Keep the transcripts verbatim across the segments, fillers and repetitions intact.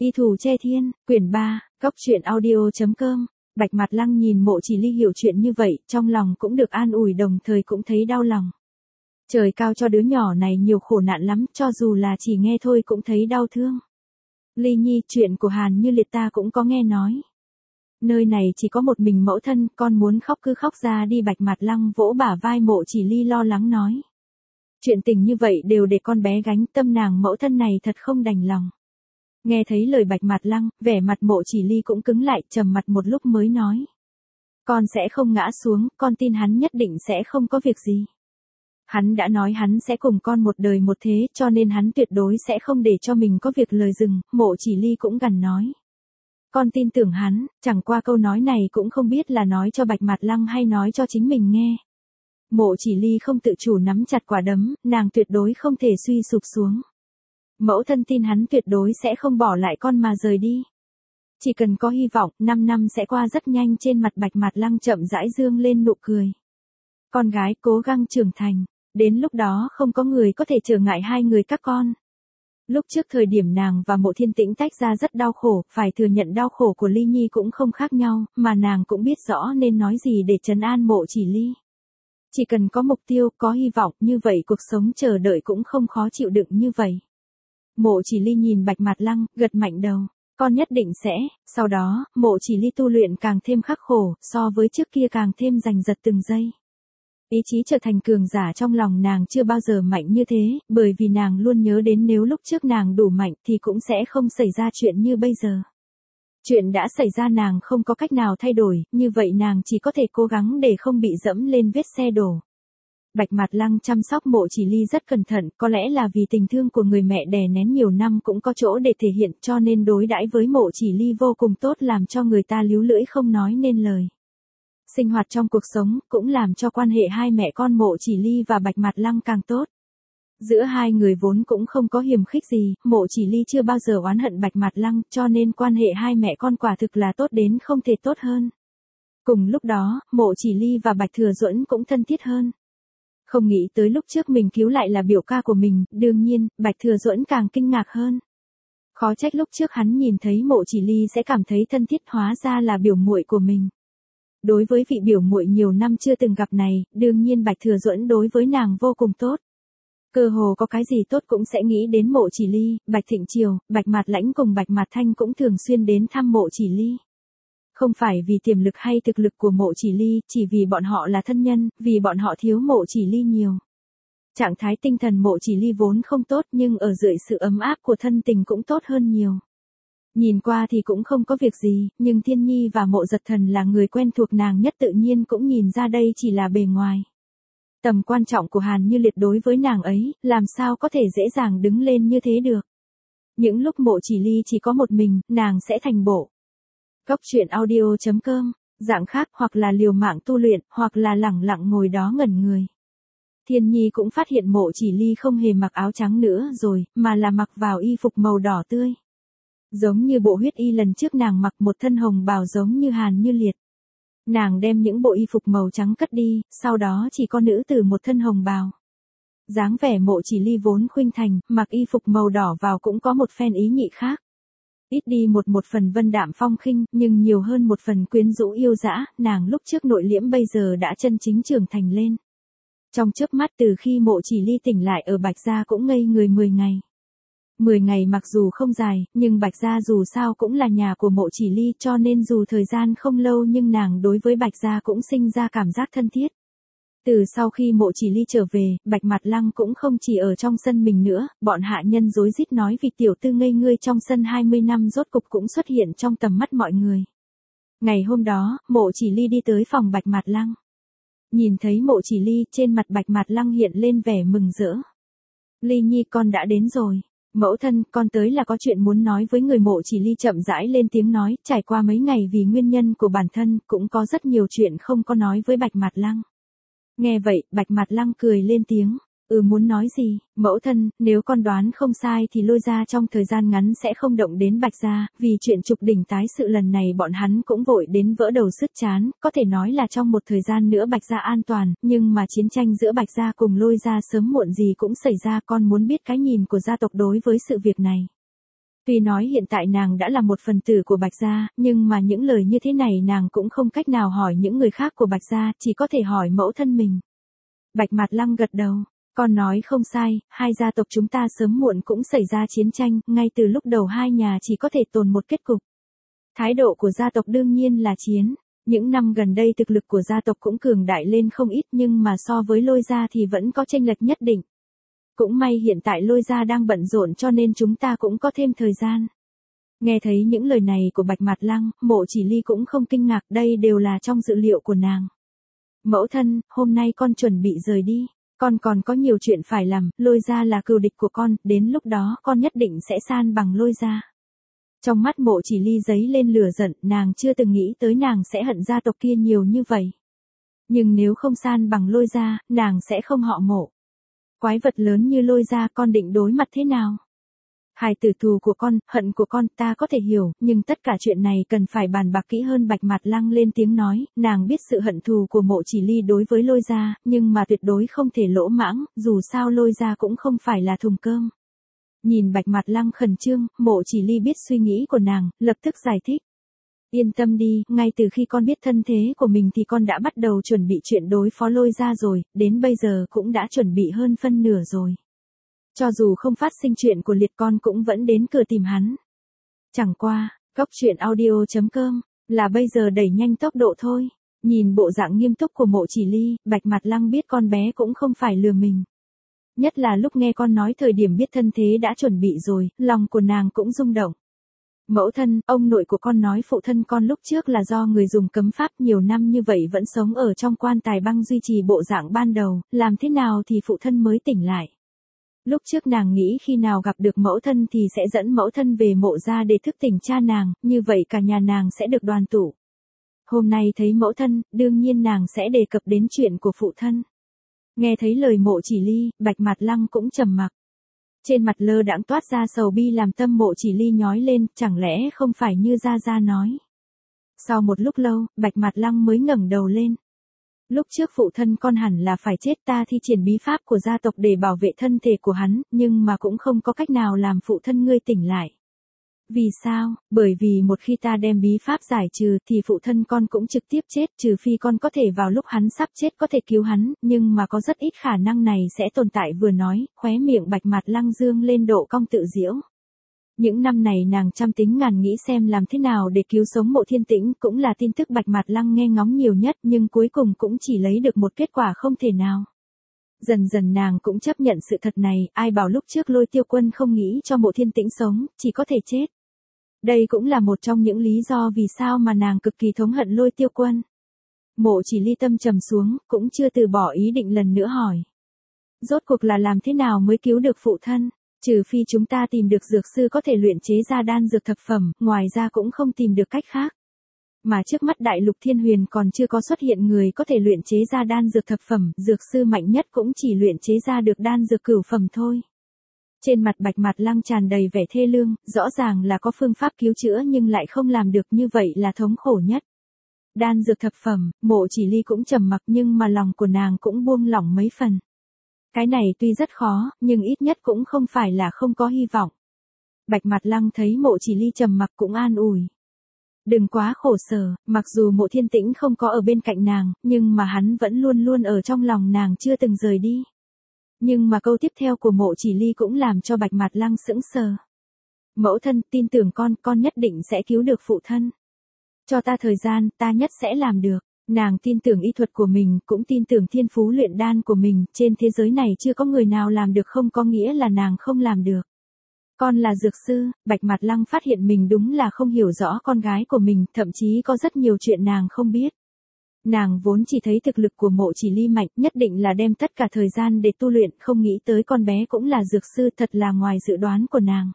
Y Thù Che Thiên, quyển ba, Cốc truyện audio.com. Bạch Mạt Lăng nhìn Mộ Chỉ Ly hiểu chuyện như vậy, trong lòng cũng được an ủi đồng thời cũng thấy đau lòng. Trời cao cho đứa nhỏ này nhiều khổ nạn lắm, cho dù là chỉ nghe thôi cũng thấy đau thương. Ly Nhi, chuyện của Hàn Như Liệt ta cũng có nghe nói. Nơi này chỉ có một mình mẫu thân, con muốn khóc cứ khóc ra đi. Bạch Mạt Lăng vỗ bả vai Mộ Chỉ Ly lo lắng nói. Chuyện tình như vậy đều để con bé gánh, tâm nàng mẫu thân này thật không đành lòng. Nghe thấy lời Bạch Mạt Lăng, vẻ mặt Mộ Chỉ Ly cũng cứng lại, trầm mặt một lúc mới nói. Con sẽ không ngã xuống, con tin hắn nhất định sẽ không có việc gì. Hắn đã nói hắn sẽ cùng con một đời một thế, cho nên hắn tuyệt đối sẽ không để cho mình có việc lời dừng. Mộ Chỉ Ly cũng gằn nói. Con tin tưởng hắn, chẳng qua câu nói này cũng không biết là nói cho Bạch Mạt Lăng hay nói cho chính mình nghe. Mộ Chỉ Ly không tự chủ nắm chặt quả đấm, nàng tuyệt đối không thể suy sụp xuống. Mẫu thân tin hắn tuyệt đối sẽ không bỏ lại con mà rời đi. Chỉ cần có hy vọng, năm năm sẽ qua rất nhanh. Trên mặt Bạch Mạt Lăng chậm rãi dương lên nụ cười. Con gái cố gắng trưởng thành, đến lúc đó không có người có thể trở ngại hai người các con. Lúc trước thời điểm nàng và Mộ Thiên Tĩnh tách ra rất đau khổ, phải thừa nhận đau khổ của Ly Nhi cũng không khác nhau, mà nàng cũng biết rõ nên nói gì để trấn an Mộ Chỉ Ly. Chỉ cần có mục tiêu, có hy vọng, như vậy cuộc sống chờ đợi cũng không khó chịu đựng như vậy. Mộ Chỉ Ly nhìn Bạch Mạt Lăng, gật mạnh đầu. Con nhất định sẽ. Sau đó, Mộ Chỉ Ly tu luyện càng thêm khắc khổ, so với trước kia càng thêm giành giật từng giây. Ý chí trở thành cường giả trong lòng nàng chưa bao giờ mạnh như thế, bởi vì nàng luôn nhớ đến nếu lúc trước nàng đủ mạnh thì cũng sẽ không xảy ra chuyện như bây giờ. Chuyện đã xảy ra nàng không có cách nào thay đổi, như vậy nàng chỉ có thể cố gắng để không bị dẫm lên vết xe đổ. Bạch Mạt Lăng chăm sóc Mộ Chỉ Ly rất cẩn thận, có lẽ là vì tình thương của người mẹ đè nén nhiều năm cũng có chỗ để thể hiện, cho nên đối đãi với Mộ Chỉ Ly vô cùng tốt, làm cho người ta líu lưỡi không nói nên lời. Sinh hoạt trong cuộc sống cũng làm cho quan hệ hai mẹ con Mộ Chỉ Ly và Bạch Mạt Lăng càng tốt. Giữa hai người vốn cũng không có hiềm khích gì, Mộ Chỉ Ly chưa bao giờ oán hận Bạch Mạt Lăng, cho nên quan hệ hai mẹ con quả thực là tốt đến không thể tốt hơn. Cùng lúc đó, Mộ Chỉ Ly và Bạch Thừa Duẫn cũng thân thiết hơn. Không nghĩ tới lúc trước mình cứu lại là biểu ca của mình, đương nhiên, Bạch Thừa Duẫn càng kinh ngạc hơn. Khó trách lúc trước hắn nhìn thấy Mộ Chỉ Ly sẽ cảm thấy thân thiết, hóa ra là biểu muội của mình. Đối với vị biểu muội nhiều năm chưa từng gặp này, đương nhiên Bạch Thừa Duẫn đối với nàng vô cùng tốt. Cơ hồ có cái gì tốt cũng sẽ nghĩ đến Mộ Chỉ Ly. Bạch Thịnh Triều, Bạch Mạt Lãnh cùng Bạch Mạt Thanh cũng thường xuyên đến thăm Mộ Chỉ Ly. Không phải vì tiềm lực hay thực lực của Mộ Chỉ Ly, chỉ vì bọn họ là thân nhân, vì bọn họ thiếu Mộ Chỉ Ly nhiều. Trạng thái tinh thần Mộ Chỉ Ly vốn không tốt, nhưng ở dưới sự ấm áp của thân tình cũng tốt hơn nhiều. Nhìn qua thì cũng không có việc gì, nhưng Thiên Nhi và Mộ Giật Thần là người quen thuộc nàng nhất, tự nhiên cũng nhìn ra đây chỉ là bề ngoài. Tầm quan trọng của Hàn Như Liệt đối với nàng ấy, làm sao có thể dễ dàng đứng lên như thế được. Những lúc Mộ Chỉ Ly chỉ có một mình, nàng sẽ thành bộ. Cốc truyện audio.com, dạng khác hoặc là liều mạng tu luyện, hoặc là lẳng lặng ngồi đó ngẩn người. Thiên Nhi cũng phát hiện Mộ Chỉ Ly không hề mặc áo trắng nữa rồi, mà là mặc vào y phục màu đỏ tươi. Giống như bộ huyết y lần trước nàng mặc, một thân hồng bào giống như Hàn Như Liệt. Nàng đem những bộ y phục màu trắng cất đi, sau đó chỉ có nữ tử một thân hồng bào. Dáng vẻ Mộ Chỉ Ly vốn khuynh thành, mặc y phục màu đỏ vào cũng có một phen ý nhị khác. Ít đi một một phần vân đạm phong khinh, nhưng nhiều hơn một phần quyến rũ yêu dã, nàng lúc trước nội liễm bây giờ đã chân chính trưởng thành lên. Trong chớp mắt từ khi Mộ Chỉ Ly tỉnh lại ở Bạch Gia cũng ngây người mười ngày. mười ngày mặc dù không dài, nhưng Bạch Gia dù sao cũng là nhà của Mộ Chỉ Ly, cho nên dù thời gian không lâu nhưng nàng đối với Bạch Gia cũng sinh ra cảm giác thân thiết. Từ sau khi Mộ Chỉ Ly trở về, Bạch Mạt Lăng cũng không chỉ ở trong sân mình nữa, bọn hạ nhân rối rít nói vì tiểu tư ngây ngươi trong sân hai mươi năm rốt cục cũng xuất hiện trong tầm mắt mọi người. Ngày hôm đó, Mộ Chỉ Ly đi tới phòng Bạch Mạt Lăng. Nhìn thấy Mộ Chỉ Ly, trên mặt Bạch Mạt Lăng hiện lên vẻ mừng rỡ. Ly Nhi, con đã đến rồi. Mẫu thân, con tới là có chuyện muốn nói với người. Mộ Chỉ Ly chậm rãi lên tiếng nói, trải qua mấy ngày vì nguyên nhân của bản thân, cũng có rất nhiều chuyện không có nói với Bạch Mạt Lăng. Nghe vậy, Bạch Mạt Lăng cười lên tiếng, ừ muốn nói gì, mẫu thân, nếu con đoán không sai thì Lôi gia trong thời gian ngắn sẽ không động đến Bạch Gia, vì chuyện trục đỉnh tái sự lần này bọn hắn cũng vội đến vỡ đầu sứt trán, có thể nói là trong một thời gian nữa Bạch Gia an toàn, nhưng mà chiến tranh giữa Bạch Gia cùng Lôi gia sớm muộn gì cũng xảy ra. Con muốn biết cái nhìn của gia tộc đối với sự việc này. Tuy nói hiện tại nàng đã là một phần tử của Bạch gia, nhưng mà những lời như thế này nàng cũng không cách nào hỏi những người khác của Bạch gia, chỉ có thể hỏi mẫu thân mình. Bạch Mạt Lăng gật đầu, con nói không sai, hai gia tộc chúng ta sớm muộn cũng xảy ra chiến tranh, ngay từ lúc đầu hai nhà chỉ có thể tồn một kết cục. Thái độ của gia tộc đương nhiên là chiến. Những năm gần đây thực lực của gia tộc cũng cường đại lên không ít nhưng mà so với Lôi gia thì vẫn có chênh lệch nhất định. Cũng may hiện tại Lôi gia đang bận rộn cho nên chúng ta cũng có thêm thời gian. Nghe thấy những lời này của Bạch Mạt Lăng, Mộ Chỉ Ly cũng không kinh ngạc, đây đều là trong dự liệu của nàng. Mẫu thân, hôm nay con chuẩn bị rời đi, con còn có nhiều chuyện phải làm, Lôi gia là cừu địch của con, đến lúc đó con nhất định sẽ san bằng Lôi gia. Trong mắt Mộ Chỉ Ly giấy lên lửa giận, nàng chưa từng nghĩ tới nàng sẽ hận gia tộc kia nhiều như vậy. Nhưng nếu không san bằng Lôi gia, nàng sẽ không họ Mộ. Quái vật lớn như Lôi gia con định đối mặt thế nào? Hài tử thù của con, hận của con ta có thể hiểu, nhưng tất cả chuyện này cần phải bàn bạc kỹ hơn. Bạch Mạt Lăng lên tiếng nói, nàng biết sự hận thù của Mộ Chỉ Ly đối với Lôi gia, nhưng mà tuyệt đối không thể lỗ mãng, dù sao Lôi gia cũng không phải là thùng cơm. Nhìn Bạch Mạt Lăng khẩn trương, Mộ Chỉ Ly biết suy nghĩ của nàng, lập tức giải thích. Yên tâm đi, ngay từ khi con biết thân thế của mình thì con đã bắt đầu chuẩn bị chuyện đối phó Lôi gia rồi, đến bây giờ cũng đã chuẩn bị hơn phân nửa rồi. Cho dù không phát sinh chuyện của Liệt con cũng vẫn đến cửa tìm hắn. Chẳng qua, cốc truyện audio chấm com, là bây giờ đẩy nhanh tốc độ thôi. Nhìn bộ dạng nghiêm túc của Mộ Chỉ Ly, Bạch Mạt Lăng biết con bé cũng không phải lừa mình. Nhất là lúc nghe con nói thời điểm biết thân thế đã chuẩn bị rồi, lòng của nàng cũng rung động. Mẫu thân, ông nội của con nói phụ thân con lúc trước là do người dùng cấm pháp nhiều năm như vậy vẫn sống ở trong quan tài băng duy trì bộ dạng ban đầu, làm thế nào thì phụ thân mới tỉnh lại. Lúc trước nàng nghĩ khi nào gặp được mẫu thân thì sẽ dẫn mẫu thân về Mộ gia để thức tỉnh cha nàng, như vậy cả nhà nàng sẽ được đoàn tụ. Hôm nay thấy mẫu thân, đương nhiên nàng sẽ đề cập đến chuyện của phụ thân. Nghe thấy lời Mộ Chỉ Ly, Bạch Mạt Lăng cũng trầm mặc. Trên mặt lơ đãng toát ra sầu bi làm tâm Mộ Chỉ Ly nhói lên, chẳng lẽ không phải như Gia Gia nói. Sau một lúc lâu, Bạch Mạt Lăng mới ngẩng đầu lên. Lúc trước phụ thân con hẳn là phải chết, ta thi triển bí pháp của gia tộc để bảo vệ thân thể của hắn, nhưng mà cũng không có cách nào làm phụ thân ngươi tỉnh lại. Vì sao? Bởi vì một khi ta đem bí pháp giải trừ thì phụ thân con cũng trực tiếp chết, trừ phi con có thể vào lúc hắn sắp chết có thể cứu hắn, nhưng mà có rất ít khả năng này sẽ tồn tại. Vừa nói, khóe miệng Bạch Mạt Lăng dương lên độ cong tự giễu. Những năm này nàng trăm tính ngàn nghĩ xem làm thế nào để cứu sống Mộ Thiên Tĩnh, cũng là tin tức Bạch Mạt Lăng nghe ngóng nhiều nhất, nhưng cuối cùng cũng chỉ lấy được một kết quả không thể nào. Dần dần nàng cũng chấp nhận sự thật này, ai bảo lúc trước Lôi Tiêu Quân không nghĩ cho Mộ Thiên Tĩnh sống, chỉ có thể chết. Đây cũng là một trong những lý do vì sao mà nàng cực kỳ thống hận Lôi Tiêu Quân. Mộ Chỉ Ly tâm trầm xuống, cũng chưa từ bỏ ý định lần nữa hỏi. Rốt cuộc là làm thế nào mới cứu được phụ thân? Trừ phi chúng ta tìm được dược sư có thể luyện chế ra đan dược thập phẩm, ngoài ra cũng không tìm được cách khác. Mà trước mắt Đại Lục Thiên Huyền còn chưa có xuất hiện người có thể luyện chế ra đan dược thập phẩm, dược sư mạnh nhất cũng chỉ luyện chế ra được đan dược cửu phẩm thôi. Trên mặt Bạch Mạt Lăng tràn đầy vẻ thê lương, rõ ràng là có phương pháp cứu chữa nhưng lại không làm được, như vậy là thống khổ nhất. Đan dược thập phẩm, Mộ Chỉ Ly cũng trầm mặc nhưng mà lòng của nàng cũng buông lỏng mấy phần. Cái này tuy rất khó, nhưng ít nhất cũng không phải là không có hy vọng. Bạch Mạt Lăng thấy Mộ Chỉ Ly trầm mặc cũng an ủi. Đừng quá khổ sở, mặc dù Mộ Thiên Tĩnh không có ở bên cạnh nàng, nhưng mà hắn vẫn luôn luôn ở trong lòng nàng chưa từng rời đi. Nhưng mà câu tiếp theo của Mộ Chỉ Ly cũng làm cho Bạch Mạt Lăng sững sờ. Mẫu thân, tin tưởng con, con nhất định sẽ cứu được phụ thân. Cho ta thời gian, ta nhất sẽ làm được. Nàng tin tưởng y thuật của mình, cũng tin tưởng thiên phú luyện đan của mình, trên thế giới này chưa có người nào làm được không có nghĩa là nàng không làm được. Con là dược sư, Bạch Mạt Lăng phát hiện mình đúng là không hiểu rõ con gái của mình, thậm chí có rất nhiều chuyện nàng không biết. Nàng vốn chỉ thấy thực lực của Mộ Chỉ Ly mạnh, nhất định là đem tất cả thời gian để tu luyện, không nghĩ tới con bé cũng là dược sư, thật là ngoài dự đoán của nàng.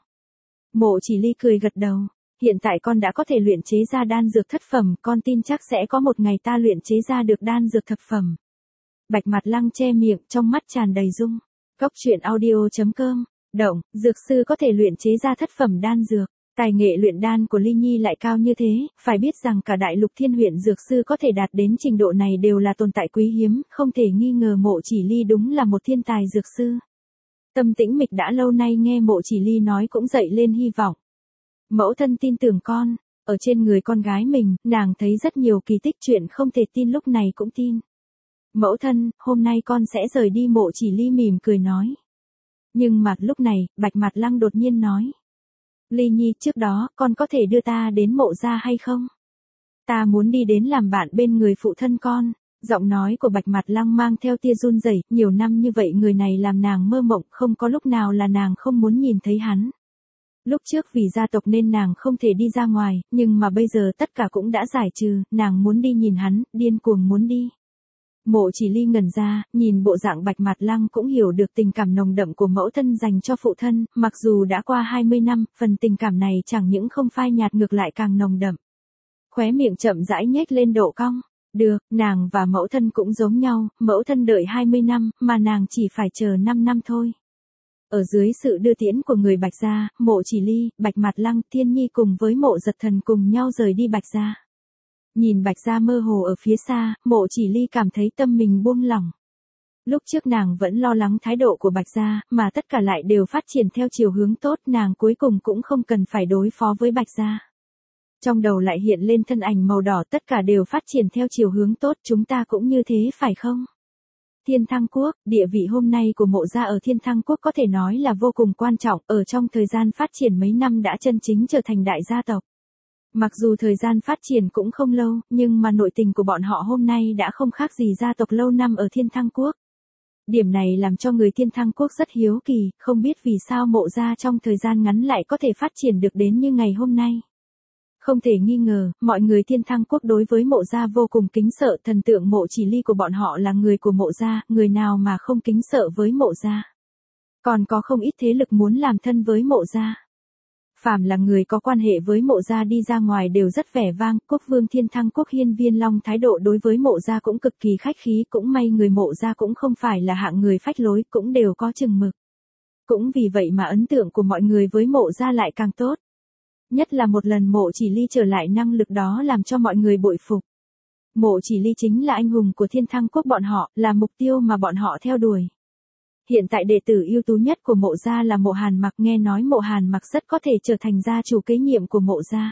Mộ Chỉ Ly cười gật đầu. Hiện tại con đã có thể luyện chế ra đan dược thất phẩm, con tin chắc sẽ có một ngày ta luyện chế ra được đan dược thập phẩm. Bạch Mạt Lăng che miệng, trong mắt tràn đầy dung. Cốc truyện audio chấm com, động, dược sư có thể luyện chế ra thất phẩm đan dược. Tài nghệ luyện đan của Ly Nhi lại cao như thế, phải biết rằng cả Đại Lục Thiên huyện dược sư có thể đạt đến trình độ này đều là tồn tại quý hiếm, không thể nghi ngờ Mộ Chỉ Ly đúng là một thiên tài dược sư. Tâm Tĩnh Mịch đã lâu nay nghe Mộ Chỉ Ly nói cũng dậy lên hy vọng. Mẫu thân tin tưởng con, ở trên người con gái mình, nàng thấy rất nhiều kỳ tích chuyện không thể tin lúc này cũng tin. Mẫu thân, hôm nay con sẽ rời đi. Mộ Chỉ Ly mỉm cười nói. Nhưng mà lúc này, Bạch Mạt Lăng đột nhiên nói. Ly Nhi, trước đó, con có thể đưa ta đến mộ gia hay không? Ta muốn đi đến làm bạn bên người phụ thân con. Giọng nói của Bạch Mạt Lăng mang theo tia run rẩy, nhiều năm như vậy người này làm nàng mơ mộng, không có lúc nào là nàng không muốn nhìn thấy hắn. Lúc trước vì gia tộc nên nàng không thể đi ra ngoài, nhưng mà bây giờ tất cả cũng đã giải trừ, nàng muốn đi nhìn hắn, điên cuồng muốn đi. Mộ Chỉ Ly ngẩn ra, nhìn bộ dạng Bạch Mạt Lăng cũng hiểu được tình cảm nồng đậm của mẫu thân dành cho phụ thân, mặc dù đã qua hai mươi năm, phần tình cảm này chẳng những không phai nhạt ngược lại càng nồng đậm. Khóe miệng chậm rãi nhếch lên độ cong. Được, nàng và mẫu thân cũng giống nhau, mẫu thân đợi hai mươi năm, mà nàng chỉ phải chờ năm năm thôi. Ở dưới sự đưa tiễn của người Bạch gia, Mộ Chỉ Ly, Bạch Mạt Lăng, Thiên Nhi cùng với Mộ Giật Thần cùng nhau rời đi Bạch gia. Nhìn Bạch gia mơ hồ ở phía xa, Mộ Chỉ Ly cảm thấy tâm mình buông lỏng. Lúc trước nàng vẫn lo lắng thái độ của Bạch gia, mà tất cả lại đều phát triển theo chiều hướng tốt, nàng cuối cùng cũng không cần phải đối phó với Bạch gia. Trong đầu lại hiện lên thân ảnh màu đỏ, tất cả đều phát triển theo chiều hướng tốt, chúng ta cũng như thế phải không? Thiên Thăng Quốc, địa vị hôm nay của Mộ gia ở Thiên Thăng Quốc có thể nói là vô cùng quan trọng, ở trong thời gian phát triển mấy năm đã chân chính trở thành đại gia tộc. Mặc dù thời gian phát triển cũng không lâu, nhưng mà nội tình của bọn họ hôm nay đã không khác gì gia tộc lâu năm ở Thiên Thăng Quốc. Điểm này làm cho người Thiên Thăng Quốc rất hiếu kỳ, không biết vì sao Mộ gia trong thời gian ngắn lại có thể phát triển được đến như ngày hôm nay. Không thể nghi ngờ, mọi người Thiên Thăng Quốc đối với Mộ gia vô cùng kính sợ, thần tượng Mộ Chỉ Ly của bọn họ là người của Mộ gia, người nào mà không kính sợ với Mộ gia. Còn có không ít thế lực muốn làm thân với Mộ gia. Phàm là người có quan hệ với Mộ gia đi ra ngoài đều rất vẻ vang, Quốc vương Thiên Thăng Quốc Hiên Viên Long thái độ đối với Mộ gia cũng cực kỳ khách khí, cũng may người Mộ gia cũng không phải là hạng người phách lối, cũng đều có chừng mực. Cũng vì vậy mà ấn tượng của mọi người với Mộ gia lại càng tốt. Nhất là một lần Mộ Chỉ Ly trở lại năng lực đó làm cho mọi người bội phục. Mộ Chỉ Ly chính là anh hùng của Thiên Thăng Quốc bọn họ, là mục tiêu mà bọn họ theo đuổi. Hiện tại đệ tử ưu tú nhất của Mộ gia là Mộ Hàn Mặc, nghe nói Mộ Hàn Mặc rất có thể trở thành gia chủ kế nhiệm của Mộ gia.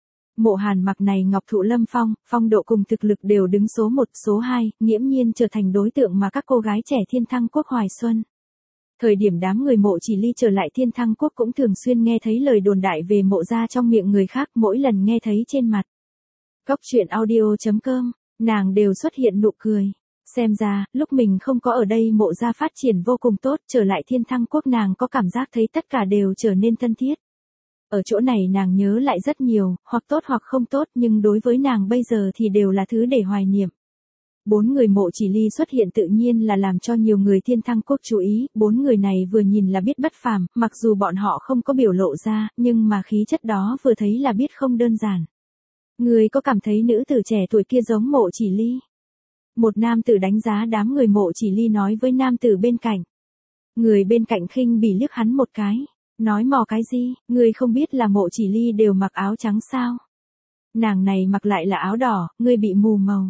Mộ Hàn Mặc này ngọc thụ lâm phong, phong độ cùng thực lực đều đứng số một, số hai, nghiễm nhiên trở thành đối tượng mà các cô gái trẻ Thiên Thăng Quốc hoài xuân. Thời điểm đám người Mộ Chỉ Ly trở lại Thiên Thăng Quốc cũng thường xuyên nghe thấy lời đồn đại về Mộ gia trong miệng người khác, mỗi lần nghe thấy trên mặt Cốc Truyện Audio chấm com, nàng đều xuất hiện nụ cười. Xem ra, lúc mình không có ở đây Mộ gia phát triển vô cùng tốt, trở lại Thiên Thăng Quốc nàng có cảm giác thấy tất cả đều trở nên thân thiết. Ở chỗ này nàng nhớ lại rất nhiều, hoặc tốt hoặc không tốt, nhưng đối với nàng bây giờ thì đều là thứ để hoài niệm. Bốn người Mộ Chỉ Ly xuất hiện tự nhiên là làm cho nhiều người Thiên Thăng Quốc chú ý, bốn người này vừa nhìn là biết bất phàm, mặc dù bọn họ không có biểu lộ ra, nhưng mà khí chất đó vừa thấy là biết không đơn giản. Người có cảm thấy nữ tử trẻ tuổi kia giống Mộ Chỉ Ly? Một nam tử đánh giá đám người Mộ Chỉ Ly nói với nam tử bên cạnh. Người bên cạnh khinh bỉ liếc hắn một cái, nói mò cái gì, người không biết là Mộ Chỉ Ly đều mặc áo trắng sao? Nàng này mặc lại là áo đỏ, ngươi bị mù màu.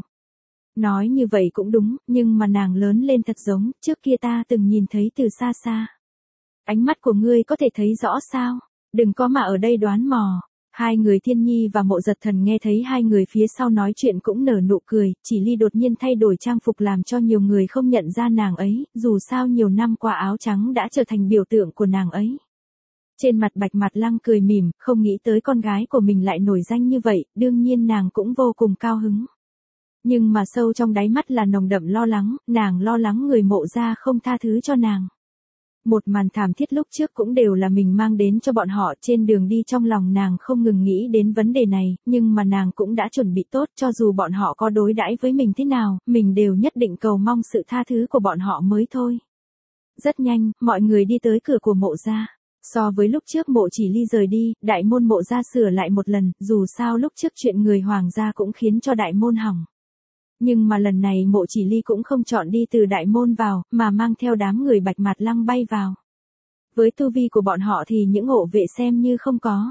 Nói như vậy cũng đúng, nhưng mà nàng lớn lên thật giống, trước kia ta từng nhìn thấy từ xa xa. Ánh mắt của ngươi có thể thấy rõ sao? Đừng có mà ở đây đoán mò. Hai người Thiên Nhi và Mộ Giật Thần nghe thấy hai người phía sau nói chuyện cũng nở nụ cười, Chỉ Ly đột nhiên thay đổi trang phục làm cho nhiều người không nhận ra nàng ấy, dù sao nhiều năm qua áo trắng đã trở thành biểu tượng của nàng ấy. Trên mặt Bạch Mạt Lăng cười mỉm, không nghĩ tới con gái của mình lại nổi danh như vậy, đương nhiên nàng cũng vô cùng cao hứng. Nhưng mà sâu trong đáy mắt là nồng đậm lo lắng, nàng lo lắng người Mộ gia không tha thứ cho nàng. Một màn thảm thiết lúc trước cũng đều là mình mang đến cho bọn họ, trên đường đi trong lòng nàng không ngừng nghĩ đến vấn đề này, nhưng mà nàng cũng đã chuẩn bị tốt, cho dù bọn họ có đối đãi với mình thế nào, mình đều nhất định cầu mong sự tha thứ của bọn họ mới thôi. Rất nhanh, mọi người đi tới cửa của Mộ gia. So với lúc trước Mộ Chỉ Ly rời đi, đại môn Mộ gia sửa lại một lần, dù sao lúc trước chuyện người hoàng gia cũng khiến cho đại môn hỏng. Nhưng mà lần này Mộ Chỉ Ly cũng không chọn đi từ đại môn vào, mà mang theo đám người Bạch Mạt Lăng bay vào. Với tu vi của bọn họ thì những hộ vệ xem như không có.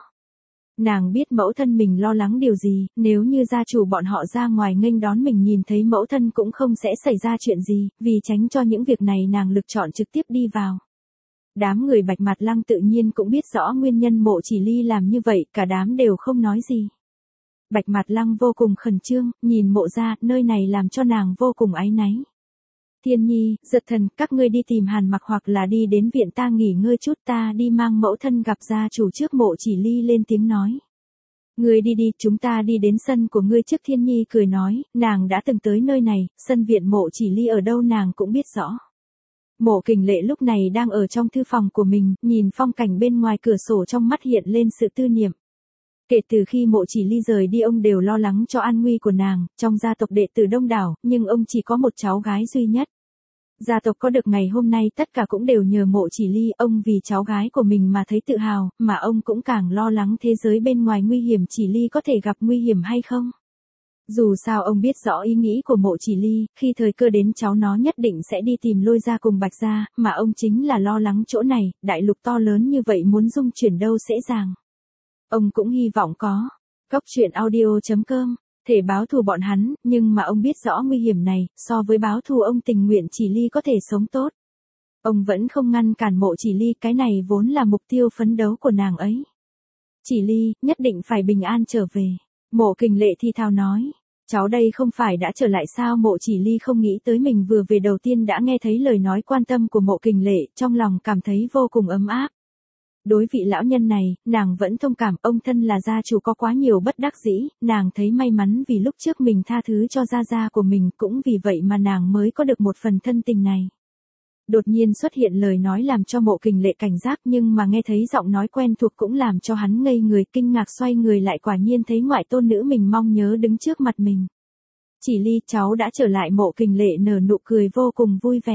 Nàng biết mẫu thân mình lo lắng điều gì, nếu như gia chủ bọn họ ra ngoài nghênh đón mình nhìn thấy mẫu thân cũng không sẽ xảy ra chuyện gì, vì tránh cho những việc này nàng lựa chọn trực tiếp đi vào. Đám người Bạch Mạt Lăng tự nhiên cũng biết rõ nguyên nhân Mộ Chỉ Ly làm như vậy, cả đám đều không nói gì. Bạch Mạt Lăng vô cùng khẩn trương, nhìn Mộ gia, nơi này làm cho nàng vô cùng áy náy. Thiên Nhi, Giật Thần, các ngươi đi tìm Hàn Mặc hoặc là đi đến viện ta nghỉ ngơi chút, ta đi mang mẫu thân gặp gia chủ trước. Mộ Chỉ Ly lên tiếng nói. Ngươi đi đi, chúng ta đi đến sân của ngươi trước. Thiên Nhi cười nói, nàng đã từng tới nơi này, sân viện Mộ Chỉ Ly ở đâu nàng cũng biết rõ. Mộ Kình Lệ lúc này đang ở trong thư phòng của mình, nhìn phong cảnh bên ngoài cửa sổ, trong mắt hiện lên sự tư niệm. Kể từ khi Mộ Chỉ Ly rời đi, ông đều lo lắng cho an nguy của nàng, trong gia tộc đệ tử đông đảo, nhưng ông chỉ có một cháu gái duy nhất. Gia tộc có được ngày hôm nay tất cả cũng đều nhờ Mộ Chỉ Ly, ông vì cháu gái của mình mà thấy tự hào, mà ông cũng càng lo lắng thế giới bên ngoài nguy hiểm, Chỉ Ly có thể gặp nguy hiểm hay không. Dù sao ông biết rõ ý nghĩ của Mộ Chỉ Ly, khi thời cơ đến cháu nó nhất định sẽ đi tìm Lôi gia cùng Bạch gia, mà ông chính là lo lắng chỗ này, đại lục to lớn như vậy muốn dung chuyển đâu dễ dàng. Ông cũng hy vọng có Cốc Truyện Audio chấm com thể báo thù bọn hắn, nhưng mà ông biết rõ nguy hiểm này, so với báo thù ông tình nguyện Chỉ Ly có thể sống tốt. Ông vẫn không ngăn cản Mộ Chỉ Ly, cái này vốn là mục tiêu phấn đấu của nàng ấy. Chỉ Ly, nhất định phải bình an trở về. Mộ Kình Lệ thi thào nói. Cháu đây không phải đã trở lại sao? Mộ Chỉ Ly không nghĩ tới mình vừa về đầu tiên đã nghe thấy lời nói quan tâm của Mộ Kình Lệ, trong lòng cảm thấy vô cùng ấm áp. Đối vị lão nhân này, nàng vẫn thông cảm, ông thân là gia chủ có quá nhiều bất đắc dĩ, nàng thấy may mắn vì lúc trước mình tha thứ cho gia gia của mình, cũng vì vậy mà nàng mới có được một phần thân tình này. Đột nhiên xuất hiện lời nói làm cho Mộ Kình Lệ cảnh giác, nhưng mà nghe thấy giọng nói quen thuộc cũng làm cho hắn ngây người, kinh ngạc xoay người lại, quả nhiên thấy ngoại tôn nữ mình mong nhớ đứng trước mặt mình. Chỉ Ly, cháu đã trở lại. Mộ Kình Lệ nở nụ cười vô cùng vui vẻ.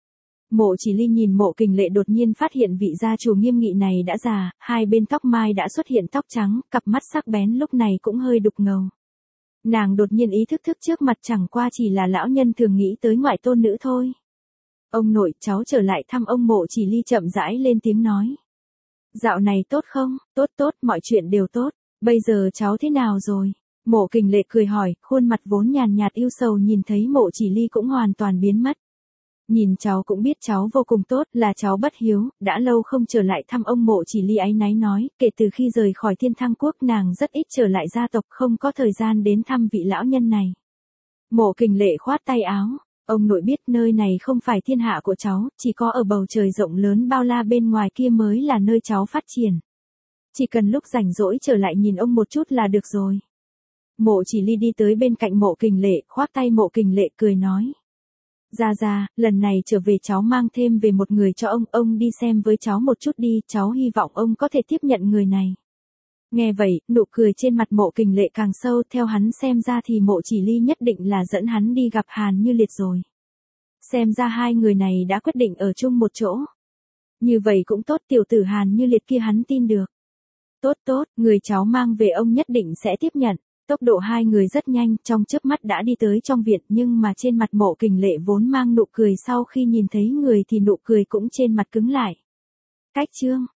Mộ Chỉ Ly nhìn Mộ Kình Lệ đột nhiên phát hiện vị gia chủ nghiêm nghị này đã già, hai bên tóc mai đã xuất hiện tóc trắng, cặp mắt sắc bén lúc này cũng hơi đục ngầu. Nàng đột nhiên ý thức thức trước mặt chẳng qua chỉ là lão nhân thường nghĩ tới ngoại tôn nữ thôi. Ông nội, cháu trở lại thăm ông. Mộ Chỉ Ly chậm rãi lên tiếng nói. Dạo này tốt không? Tốt tốt, mọi chuyện đều tốt. Bây giờ cháu thế nào rồi? Mộ Kình Lệ cười hỏi, khuôn mặt vốn nhàn nhạt ưu sầu nhìn thấy Mộ Chỉ Ly cũng hoàn toàn biến mất. Nhìn cháu cũng biết cháu vô cùng tốt, là cháu bất hiếu, đã lâu không trở lại thăm ông. Mộ Chỉ Ly áy náy nói, kể từ khi rời khỏi Thiên Thăng Quốc nàng rất ít trở lại gia tộc, không có thời gian đến thăm vị lão nhân này. Mộ Kình Lệ khoát tay áo. Ông nội biết nơi này không phải thiên hạ của cháu, chỉ có ở bầu trời rộng lớn bao la bên ngoài kia mới là nơi cháu phát triển. Chỉ cần lúc rảnh rỗi trở lại nhìn ông một chút là được rồi. Mộ Chỉ Ly đi tới bên cạnh Mộ Kình Lệ, khoác tay Mộ Kình Lệ cười nói. Gia Gia, lần này trở về cháu mang thêm về một người cho ông, ông đi xem với cháu một chút đi, cháu hy vọng ông có thể tiếp nhận người này. Nghe vậy, nụ cười trên mặt Mộ Kình Lệ càng sâu, theo hắn xem ra thì Mộ Chỉ Ly nhất định là dẫn hắn đi gặp Hàn Như Liệt rồi. Xem ra hai người này đã quyết định ở chung một chỗ. Như vậy cũng tốt, tiểu tử Hàn Như Liệt kia hắn tin được. Tốt tốt, người cháu mang về ông nhất định sẽ tiếp nhận. Tốc độ hai người rất nhanh, trong chớp mắt đã đi tới trong viện, nhưng mà trên mặt Mộ Kình Lệ vốn mang nụ cười, sau khi nhìn thấy người thì nụ cười cũng trên mặt cứng lại. Cách chương